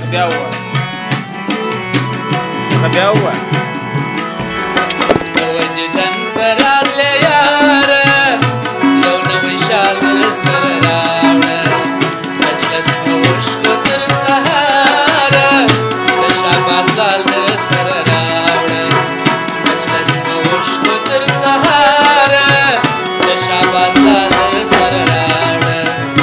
بیا ووایه بیا ووایه دیدن تراتلی یاره یو نوی شال در سر راوړه مجلس په اوښکو تر سهاره د شهباز لال در سر راوړه مجلس په اوښکو تر سهاره د شهباز لال در سر راوړه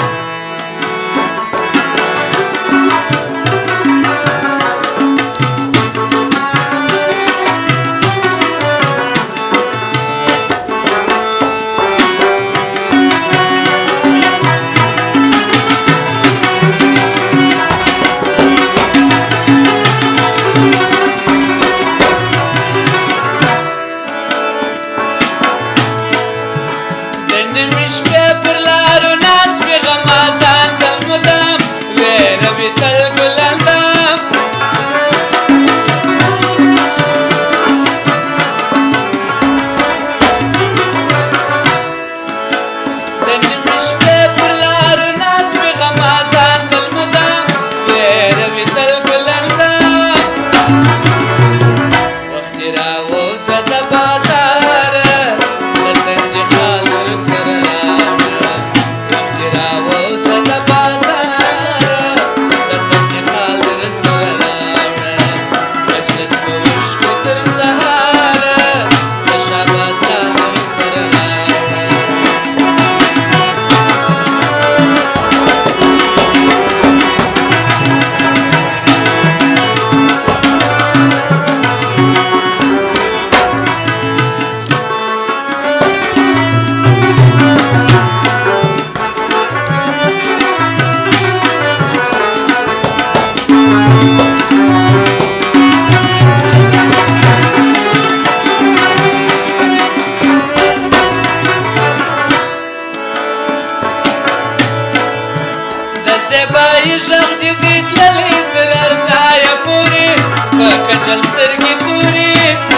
زیبایی ژغ دې دی تللی تر هر ځایه پورې په کجل سترګې تورې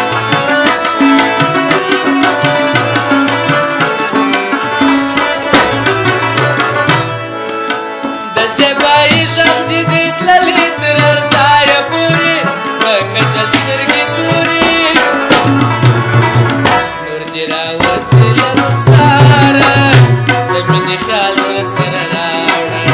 د زیبایی ژغ دې دی تللی تر هر ځایه پورې په کجل سترګې تورې نور دې راوځي له رخساره د مینې خیال در سره راوړه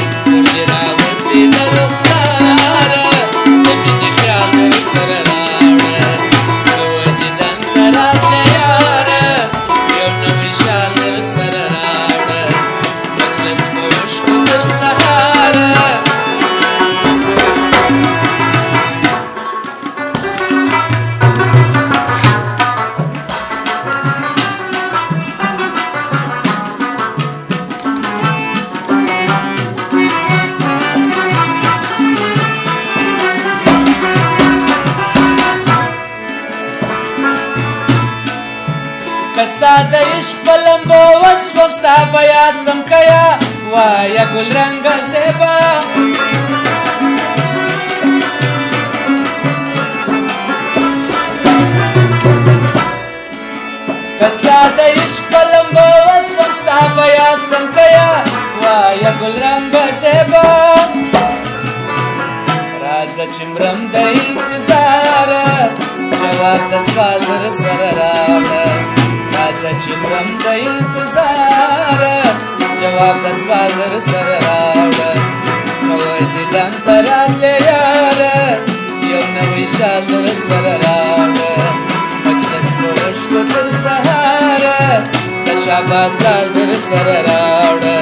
د رخساره د مینې خیال در سره راوړه نوی دیدن ته راتله یاره یو نوی شال در سره راوړه مجلس په اوښکو تر سهاره ستا د عشق په لمبو وسپم ستا په یاد سم کیا وایه ګلرنګه زیبا که ستا د عشق په لمبو وسپم ستا په یاد سم کیا وایه ګلرنګه زیبا راځه چې مرم د انتظاره جواب د سوال در سره راوړه راځه چې مرم د انتظاره جواب د سوال در سره راوړه نوی دیدن ته راتلې یاره یو نوی شال در سره راوړه مجلس په اوښکو تر سهاره د شهباز لال در سره راوړه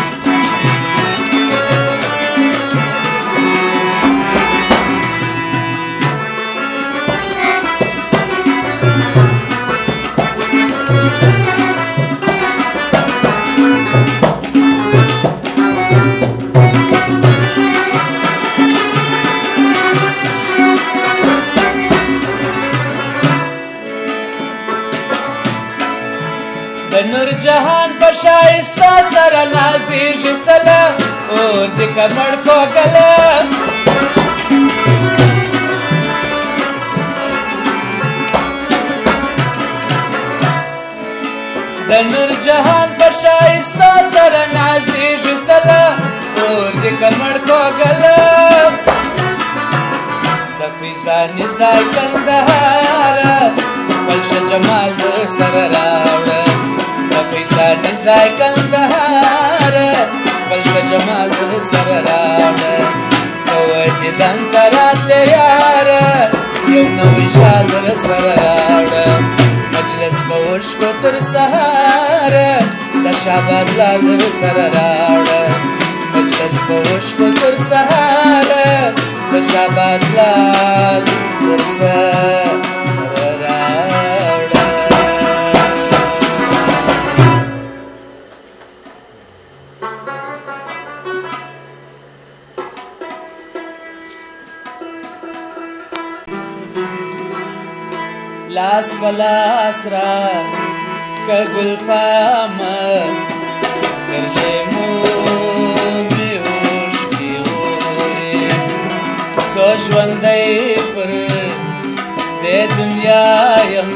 د نور جهان په ښایسته سره نازېږي څله اور دې کمړ کوږله د نور جهان په ښایسته سره نازېږي څله اور دې کمړ کوږله پیسانی ځای کندهار خپل شه جمال در سره راوړه د پیسانی ځای کندهار خپل شه جمال در سره راوړه کوه دیدن ته راتلې یاره یو نوی شال در سره راوړه مجلس په اوښکو تر سهاره د شهباز لال در سره راوړه مجلس په اوښکو تر سهاره د شهباز لال در سره راوړه لاس پلاس را که گلفامه در لیمو می اوښکې اورې څو ژوندی پر دې دنیا یم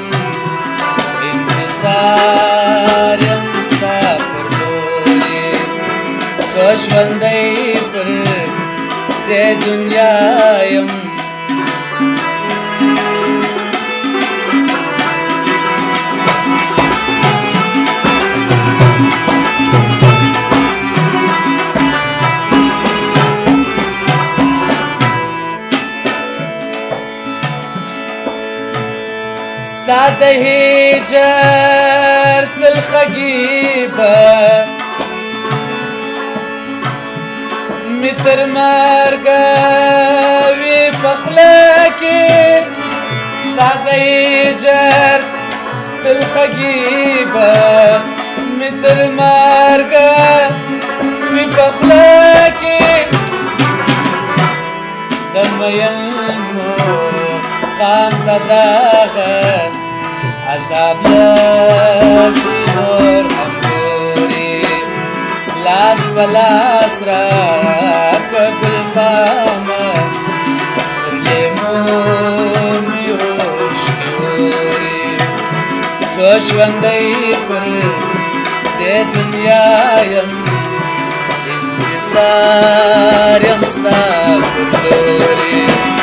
انتظار یم ستا پر لورې څو ژوندی پر دې دنیا یم ستا د هجر تلخګي به مې تر مرګه وي په خوله کې ستا د هجر تلخګي به مې تر مرګه وي په خوله کې د مینو قام ته دغه عذاب لږ دی نور هم ګورې لاس په لاس راکړه ګلفامه پر لیمو مې اوښکې اورې څو ژوندی پر دې دنیا یم انتظار یم ستا پر لورې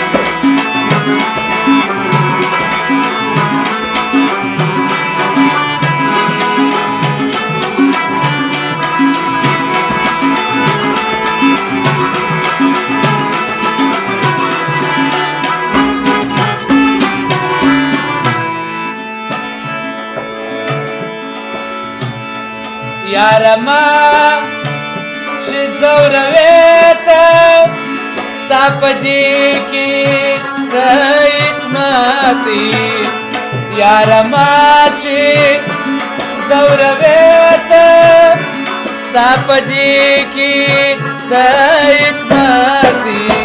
یاره ما چې ځوروې ته ستا په دې کې څه حکمت یاره ما چې ځوروې ته ستا په دې کې څه حکمت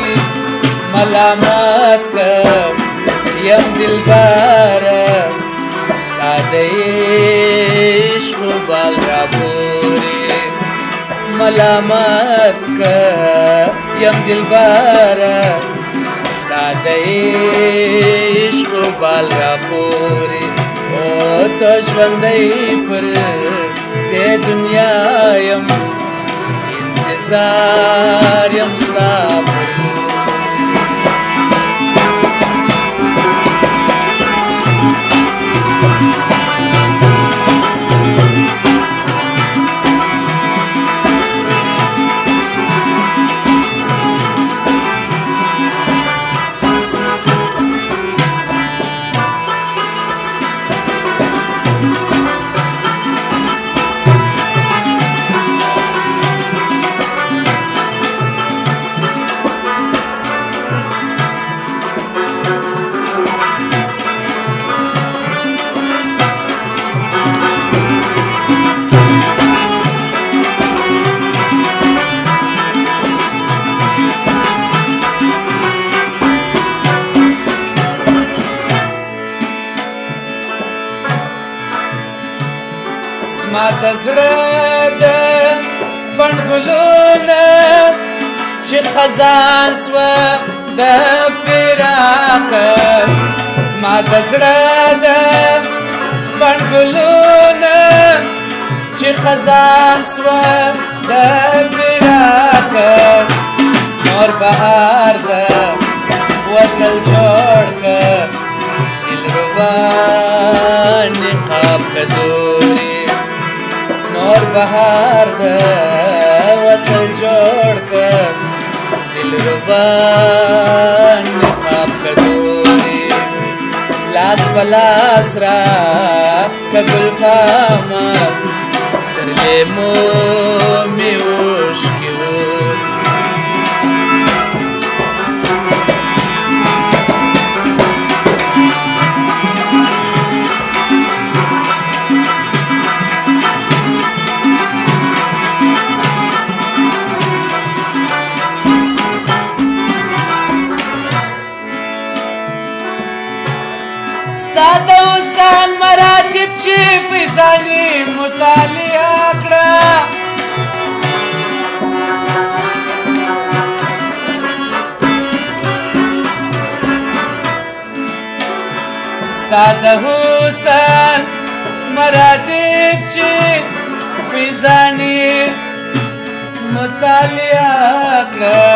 ملامت که یم دلبره ستا د عشقو بال را پورې ملامت که یم دلبره ستا د عشقو بال را پورې او څه ژوندی پر دې دنیا یم انتظار یم ستا پر زما د زړه د بڼ ګلونه چې خزان سوه د فراق زما د زړه د بڼ ګلونه چې خزان سوه د فراق نور بهار د وصل جوړ که دلربا نقاب کدوري نور بهار د وصل جوړ که دلربا نقاب کدوري لاس پلاس را کګل فاما تر لیمو میوش کیو ستا د وصال مراتب چې فیضاني مطالعه کړه ستا د وصال مراتب چې فیضاني مطالعه کړه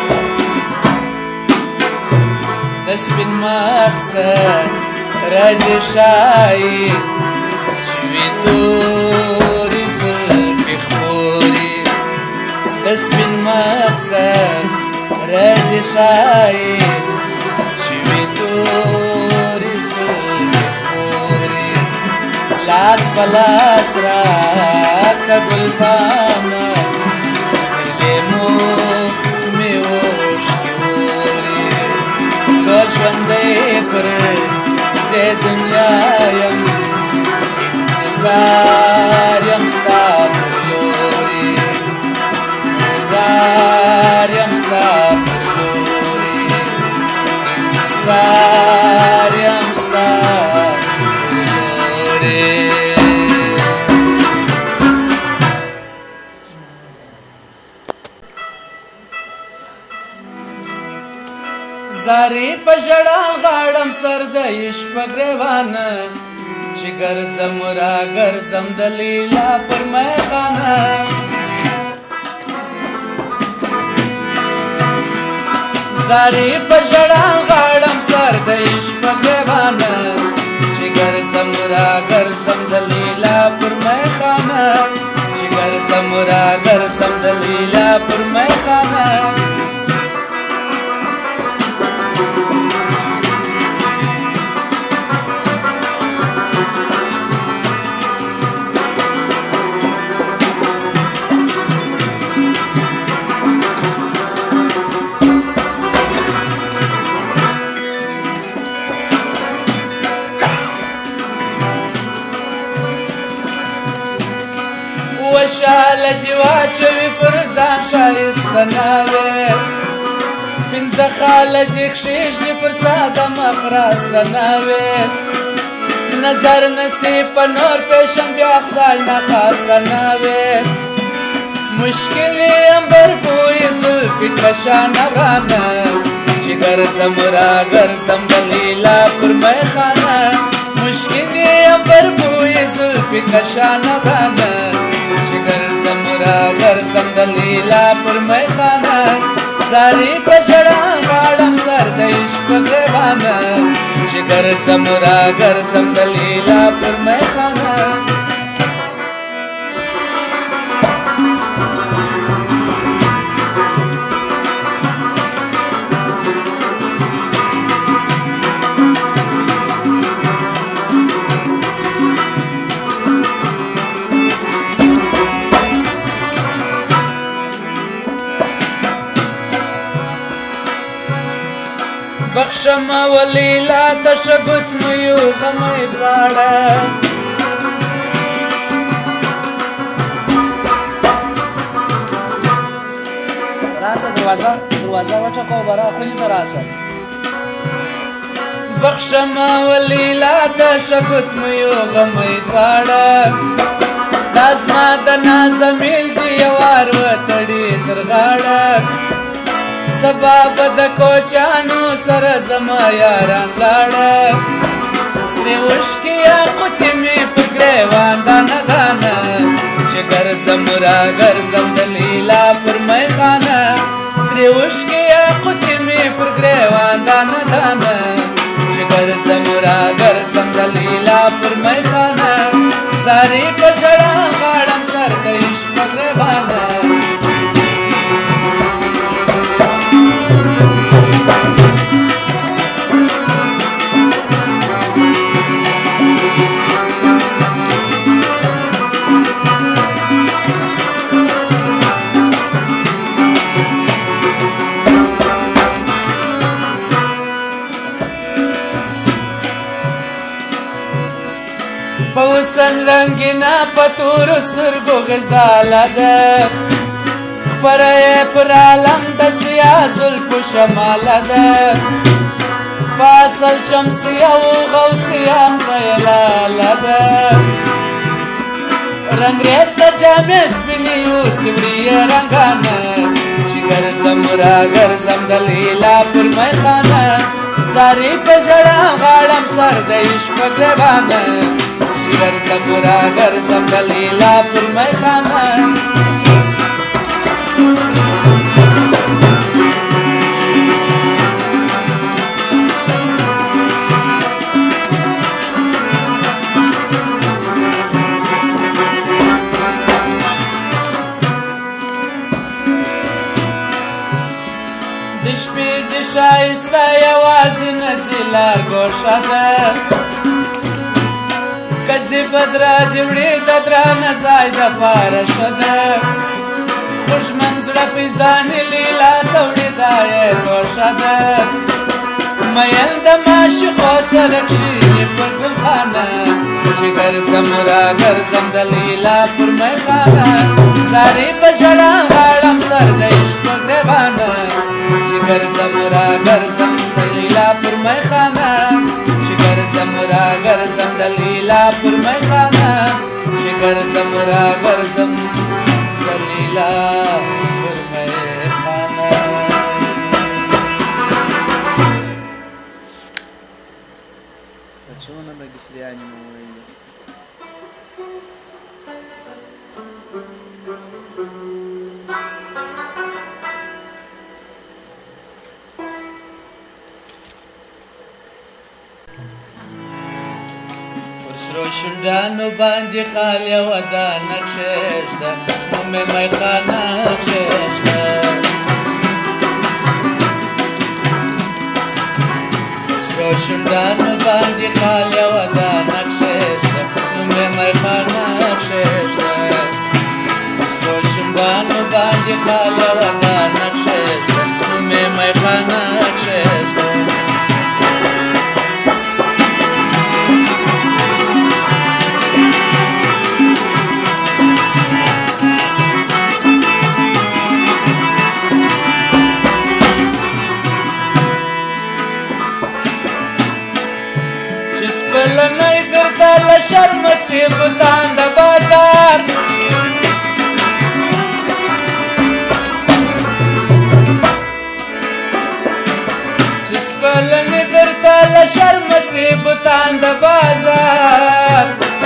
د سپین مقصد رد شائی چوی توری زلفی خوری دسپین مقصد رد شائی چوی توری زلفی خوری لاس پلاس را کگل فاما لیمو میوش کی وری څو ژوندی پر دې دنیا یم انتظار یم ستا پر لوري انتظار یم ستا پر لوري انتظار یم ستا پر لوري زاری په ژړا غاړم سر د عشق په ګریوانه چې ګرځم را ګرځم د لیلا پر میخانه زاری په ژړا غاړم سر د عشق په ګریوانه چې ګرځم را ګرځم د لیلا پر میخانه چې ګرځم را ګرځم د لیلا پر میخانه وشاله دې واچوي پر ځان ښایسته ناوې پنځه خاله دې کښېږدي پر ساده مخ راسته ناوې نظر نصیب په نور پیشن بیا خدای نخواسته ناوې مشکلې عنبر بوی زلفې کشانه ورانه چې ګرځم را ګرځم د لیلا پر میخانه مشکلې عنبر بوی زلفې کشانه ورانه چې ګرځم را ګرځم د لیلا پر میخانه زاری په ژړا غاړم سر د عشق په ګریوانه چې ګرځم را ګرځم د لیلا پر میخانه بخشم ولیلا تشګوت مې یو غمې دواړه راسه دروازه وټکو برا خولي ته راسه بخشم ولیلا تشګوت مې یو غمې دواړه داسما د نازمیل دی وار وتړي تر غاړه سبب د کوچانو سره زما یاران لاړه سری وشکی یاقوتې مې په ګریوان دانه دانه چې ګرځم را ګرځم د لیلا پر میخانه سری وشکی یاقوتې مې پر ګریوان دانه پر میخانه زاری په ژړا غاړم سر د عشق په ګریوانه پوسن رنگینا پتور سترګو غزاله ده خپره یې پر عالم د سیاه زلفو شماله ده په اصل شمسیه و غوثیه خدای لاله ده رنګریز د جامې سپینې یوسې وړي یې رنګانه چې ګرځم راګرځم د لیلا پر میخانه زاری په ژړا غاړم سر د عشق په ګریوانه چې ګرځم راګرځم د لیلا پر میخانه د شپې د ښایسته یوازې نڅي لار ګوښه ده که ځې بدره دې وړې د درانه ځای دپاره ښه ده خوږمن زړه پیزانې لیلا ته وړې دا یې توښه ده میل د معشوقو سره کښېني پر ګلخانه چې ګرځم راګرځم د لیلا پر میخانه زارې په ژړا غاړم سر د عشق په ګریوانه چې ګرځم راګرځم د لیلا پر میخانه چې ګرځم راګرځم د لیلا پر میخانه چې ګرځم راګرځم د لیلا پر میخانه بچونه به ګسریانې مو ویلې سرو شونډانو باندې خال یوه دانه کښېږده نوم یې میخانه کښېږده سرو شونډانو باندې خال یوه دانه کښېږده نوم یې میخانه کښېږده سرو شونډانو باندې خال یوه دانه کښېږده نوم یې میخانه کښېږده چې سپلنی درته له شرمه سي بوتان د بازار چې سپلنی درته له شرمه سي بوتان د بازار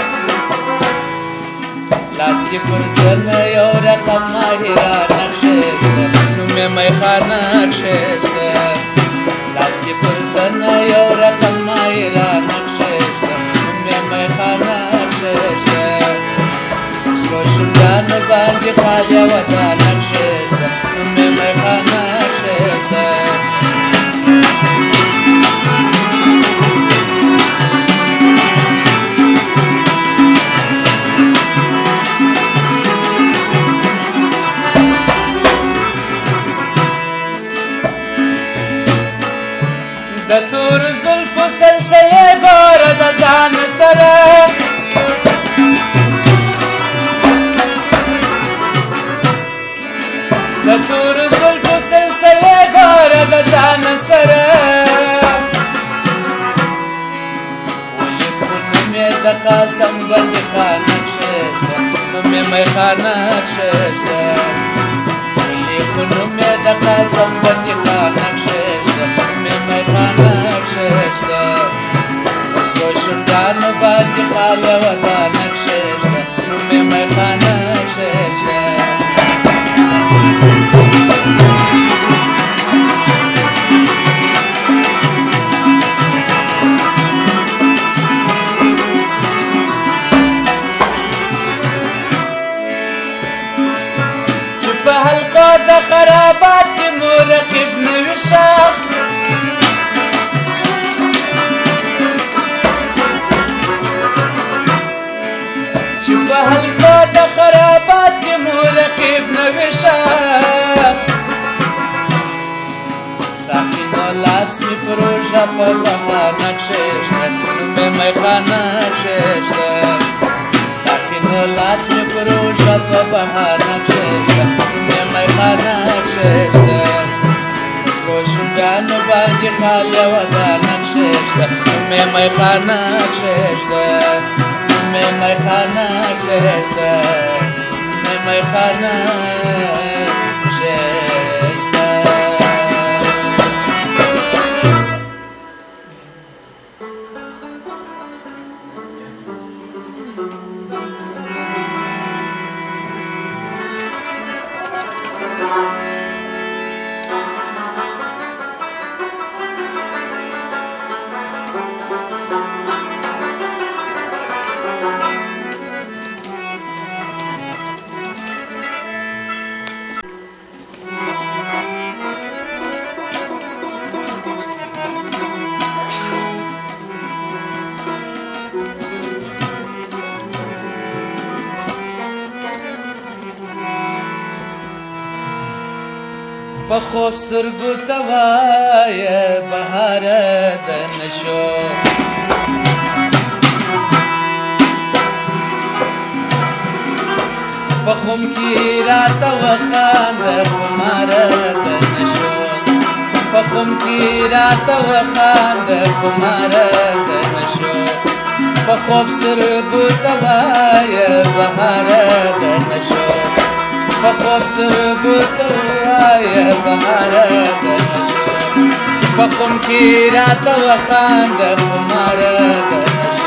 لاس دې پر زنه یو رقم ماهرانه کښېږده نوم یې میخانه کښېږده لاس دې پر زنه یو رقم ماهرانه کښېږده نوم یې میخانه کښېږده سرو شونډانو باندې خال یوه دانه کښېږده نوم یې میخانه کښېږده د تور زلفو سلسلې ګوره د ځان سره د تور زلفو سلسلې ګوره د ځان سره ولې خو نوم یې د قاسم بندي خانه کښېږده نوم یې میخانه کښېږده ولې خو نوم یې د قاسم بندي خانه کښېږده نوم یې میخانه کښېږده سرو شونډانو باندې خال یوه دانه کښېږده نوم یې میخانه کښېږده ساقي نو لاس مې په روژه په بهانه کښېږده نو مې میخانه کښېږده ساقي نو لاس مې په روژه په بهانه کښېږده نو مې میخانه کښېږده سرو شونډانو باندې خال یوه دانه کښېږده نو مې میخانه کښېږده نو مې میخانه کښېږده مې میخانه کښېږده په خوب سترګو ته وایه بهاره د نشو په خوم کې راته وخانده خماره د نشو په خوم کې راته وخانده خماره د نشو په خوب سترګو ته وایه بهاره د نشو په خوب سترګو ته وایه بهاره د نشو په خوم کې راته وخانده خماره د نشو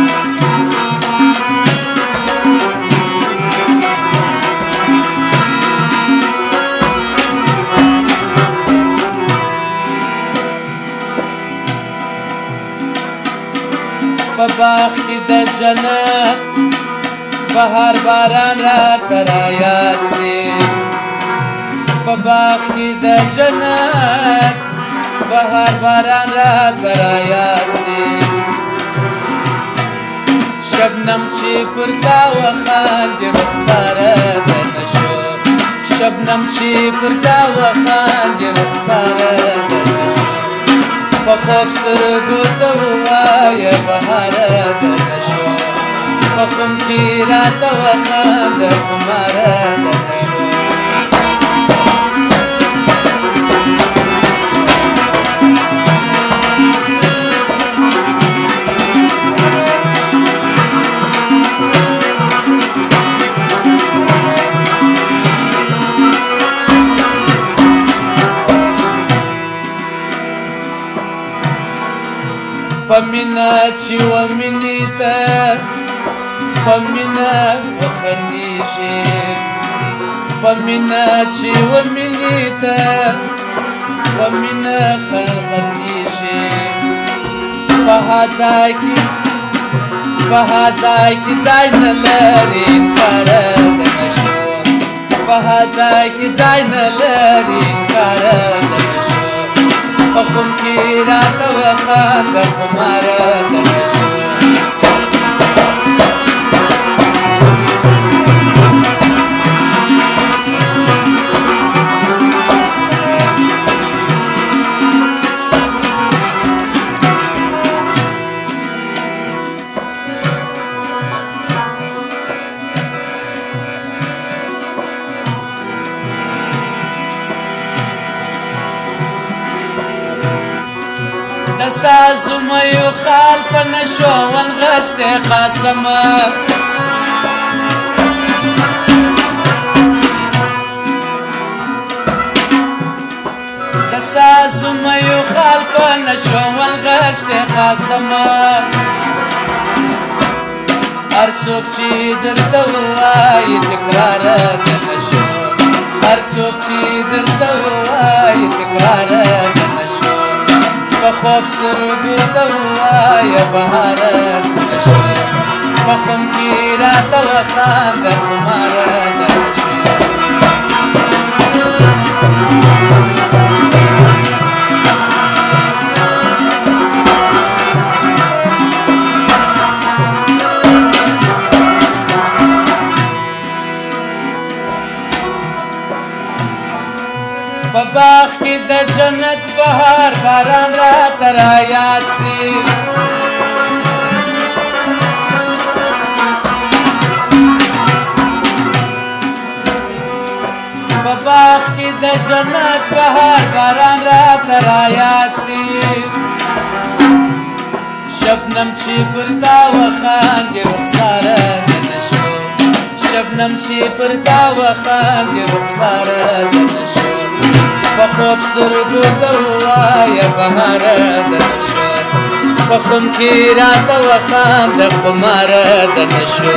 په باغ کې د جنت بهار باران راته رایاد سي په باغ کې د جنت بهار باران راته رایاد سي شبنم چې پر تا وخاندي رخساره د نشو شبنم چې پر تا وخاندي رخساره د نشو په خوب سترګو ته ووایه بهاره د نشو په خوم کې راته وخانده خماره د نشو په مینه چې ومینې ته په مینه وخندېږي په مینه چې ومینې ته په مینه خندېږي په هغه ځای کې ځای نه لري انکاره د نشو په هغه ځای کې ځای نه لري انکاره د نشو په خوم کې راته وخانده خماره د نشو د سازمیو خال په نشو ونغښتی قاسمه د سازمیو خال په نشو ونغښتی قاسمه هر څوک چې درته ووایي تکراره د نشو هر څوک چې درته ووایي تکراره د نشو په خوب سترګو ته ووایه بهاره د نشو په خوم کې راته وخانده خماره د نشو په باغ کې د جنت بهار باران را ترا یاد سی باغ کی د جنت بهار باران را ترا یاد سی شبنم چی پرتا و خاندی رخسار دنشو شبنم چی پرتا و خاندی رخسار دنشو بخوب سترگو دوای بهار دنشو بخم کی رات و خاند خمار دنشو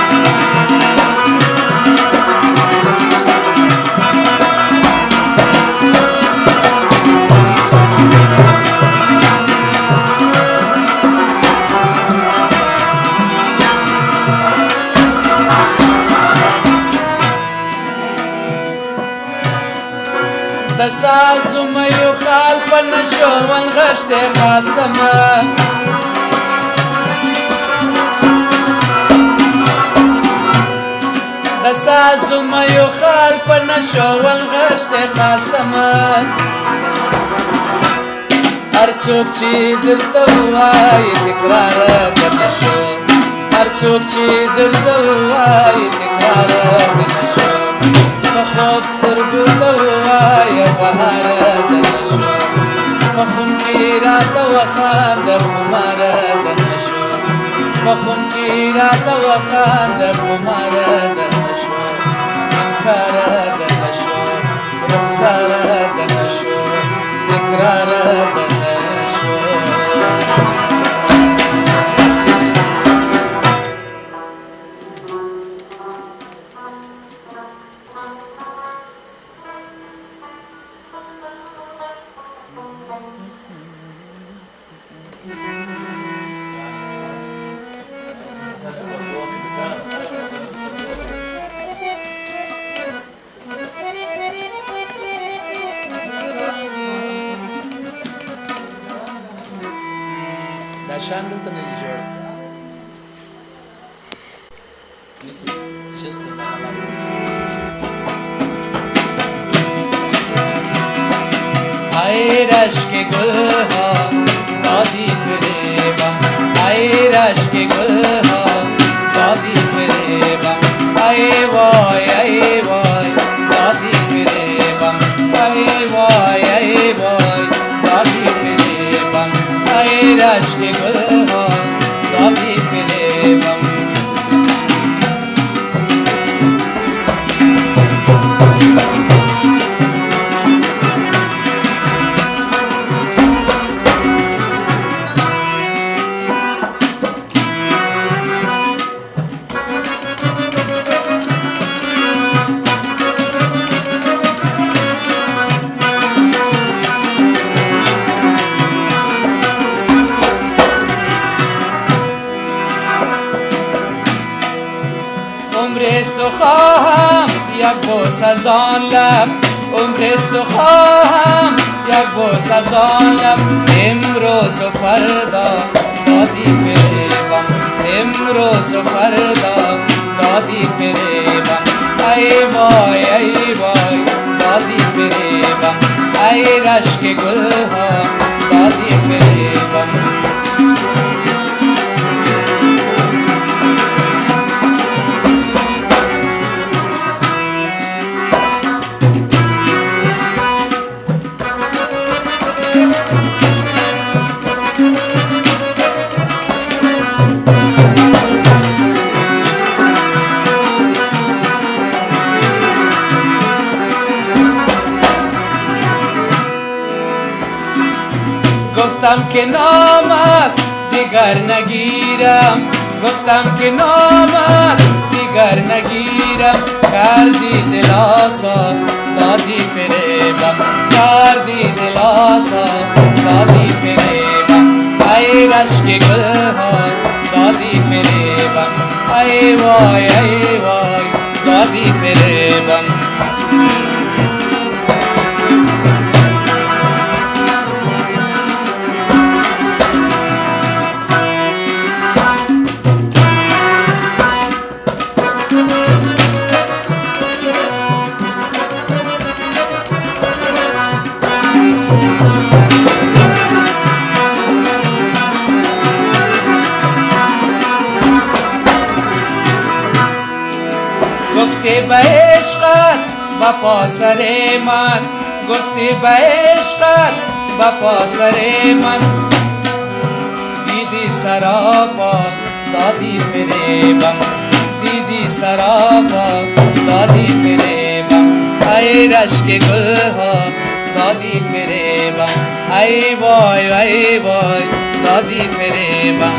د سازو میو خال په نشو ولغشت قاسمه د سازو میو خال په نشو ولغشت قاسمه هر څوک چې درته وایي تکرار د نشو هر څوک چې درته وایي تکرار د نشو بخوب سترگو دوای بهار دنشو بخون کی رات و خاند خمار دنشو بخون کی رات و خاند خمار دنشو انکار دنشو رخسار دنشو تکرار دنشو شان دلته نه جوړ just the ay rashk gul ha dadi fireba ay rashk gul ha dadi fireba ay vay dadi fireba ay vay dadi fireba ay rashk gul ha dadi fireba عمرست و خواهم یک بوس از آن لب عمرست و خواهم یک بوس از آن لب امروز و فردا دادی فریبم امروز و فردا دادی فریبم ای وای دادی فریبم ای رشک گلها دادی فریبم گفتم که نامت دیگر نگیرم گفتم که نامت دیگر نگیرم کردی دل آسا دادی فریبم کردی دل آسا دادی فریبم ای رشک گلها دادی فریبم ای وای دادی فریبم بپا سر من گفتی به عشقت بپا سر من دیدی سراپا دادی فریبم دیدی سراپا دادی فریبم ای رشک گل ها دادی فریبم ای وای دادی فریبم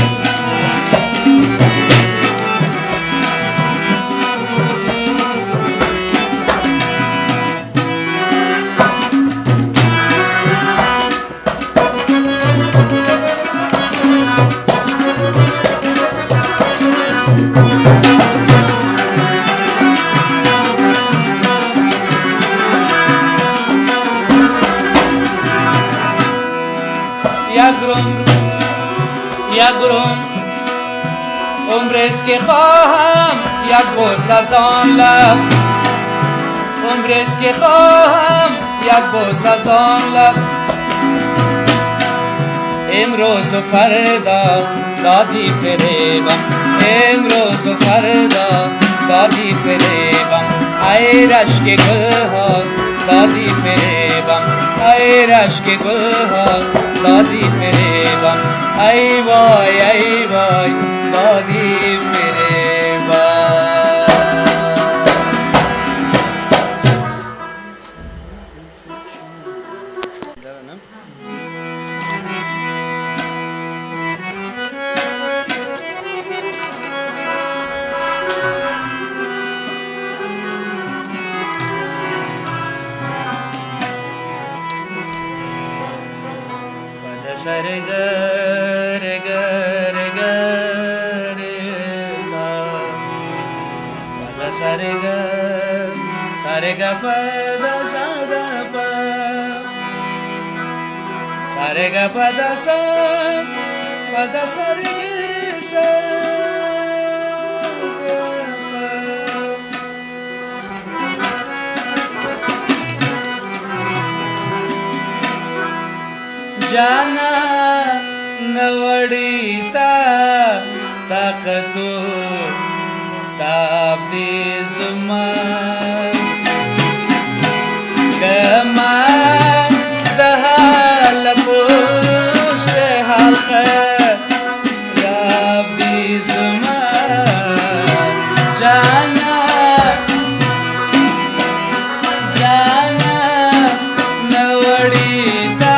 یک گروم عمرست که خواهم یک بوس از آن لب عمرست که خواهم یک بوس از آن لب امروز و فردا دادی فریبم امروز و فردا دادی فریبم ای رشک گل ها دادی فریبم ای رشک گل ها دادی فریبم ای وای دادی فریبم سر گر گر گر سا پدا سر گ پدا سا د پ سر گ پدا سا پدا سر گ سا جانا نوڑیتا طاقتو تاب دی زمان کما دہال پوشت حال خراب دی زمان جانا نوڑیتا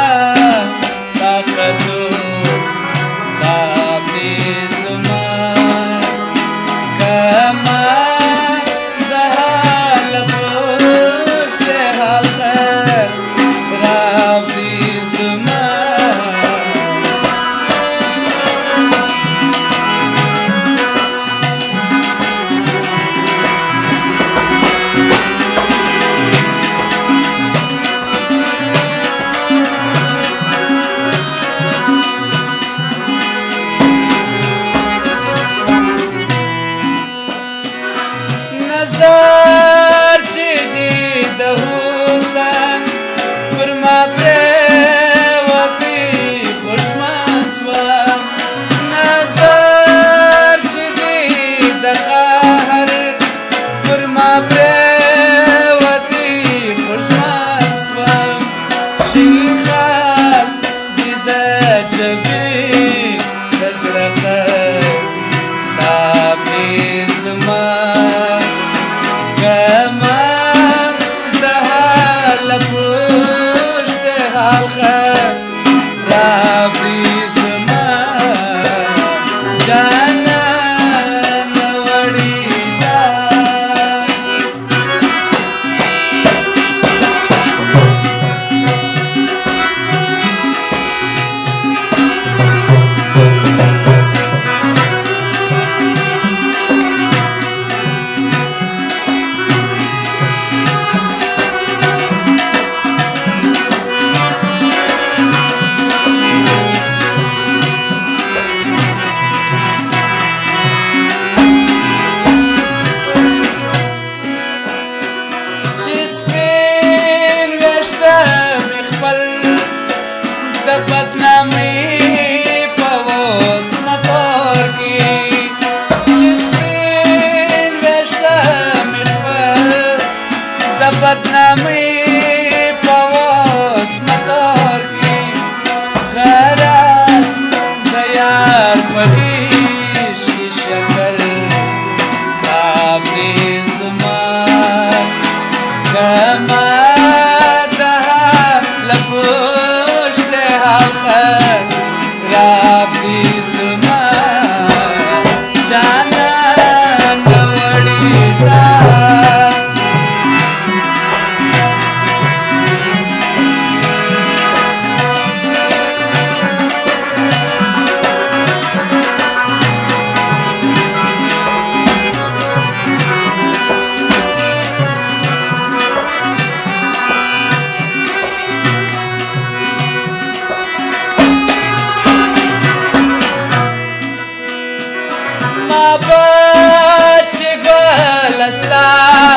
بچ گلستا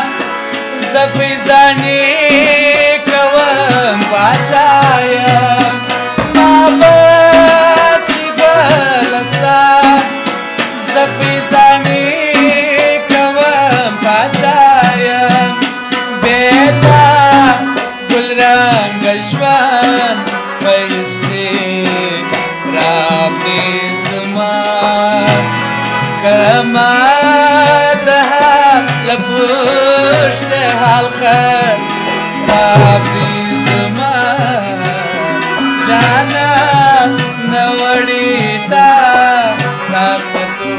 زفیزانی کوم باچایم ما بچ گلستا زفیزانی کوم باچایم بیتا گل رنگ جوان پیستی رابطی زمان کما دها لپشت حلقه رابطی زمان جانا نوڑی تا طاقتو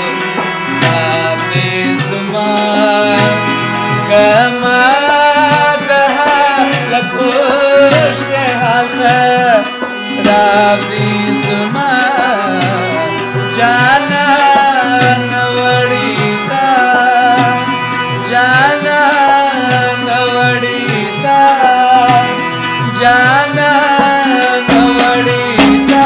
رابطی زمان کما دها لپشت حلقه رابطی زمان جانا نوڑیتا جانا نوڑیتا جانا نوڑیتا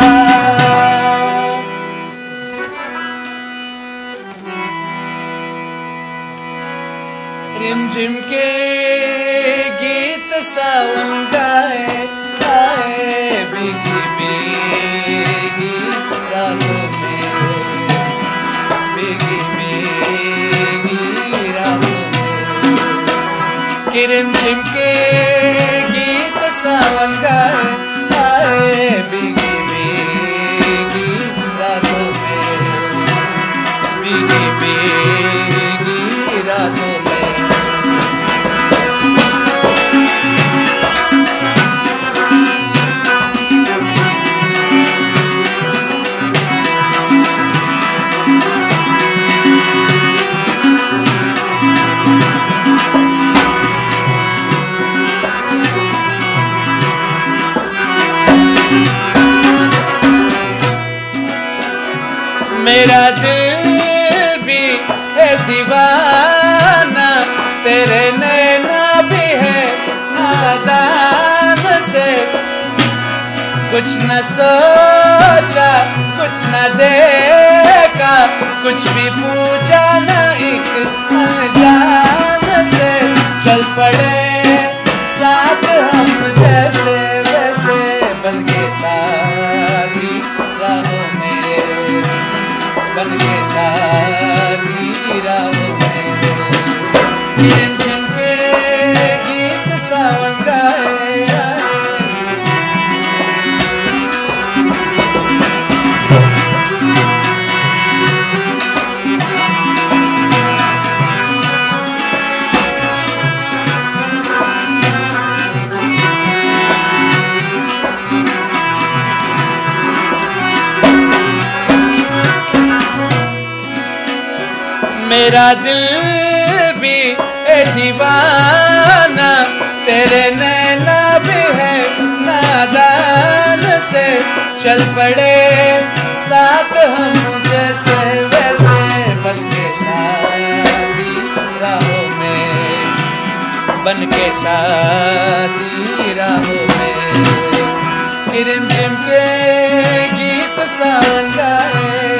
رم جم کے گیت ساون گائے بھیگی بھیگی راتوں میں بھیگی بھیگی راتوں میں رم جم کے گیت ساون گائے بھیگی بھیگی راتوں میں بھیگی بھیگی راتوں میں میرا دل بھی ہے دیوانہ تیرے نینا بھی ہے نادان سے کچھ نہ سوچا کچھ نہ دیکھا کچھ بھی پوچھا نہ ایک انجان سے چل پڑے ساتھ ہم جیسے ویسے بن کے ساتھی راہوں میں بن کے ساتھی راہوں میں رم جم کے گیت ساون گائے میرا دل بھی ہے دیوانہ تیرے نینا بھی ہے نادان سے چل پڑے ساتھ ہم جیسے ویسے بن کے ساتھی راہوں میں بن کے ساتھی راہوں میں رم جم کے گیت ساون گائے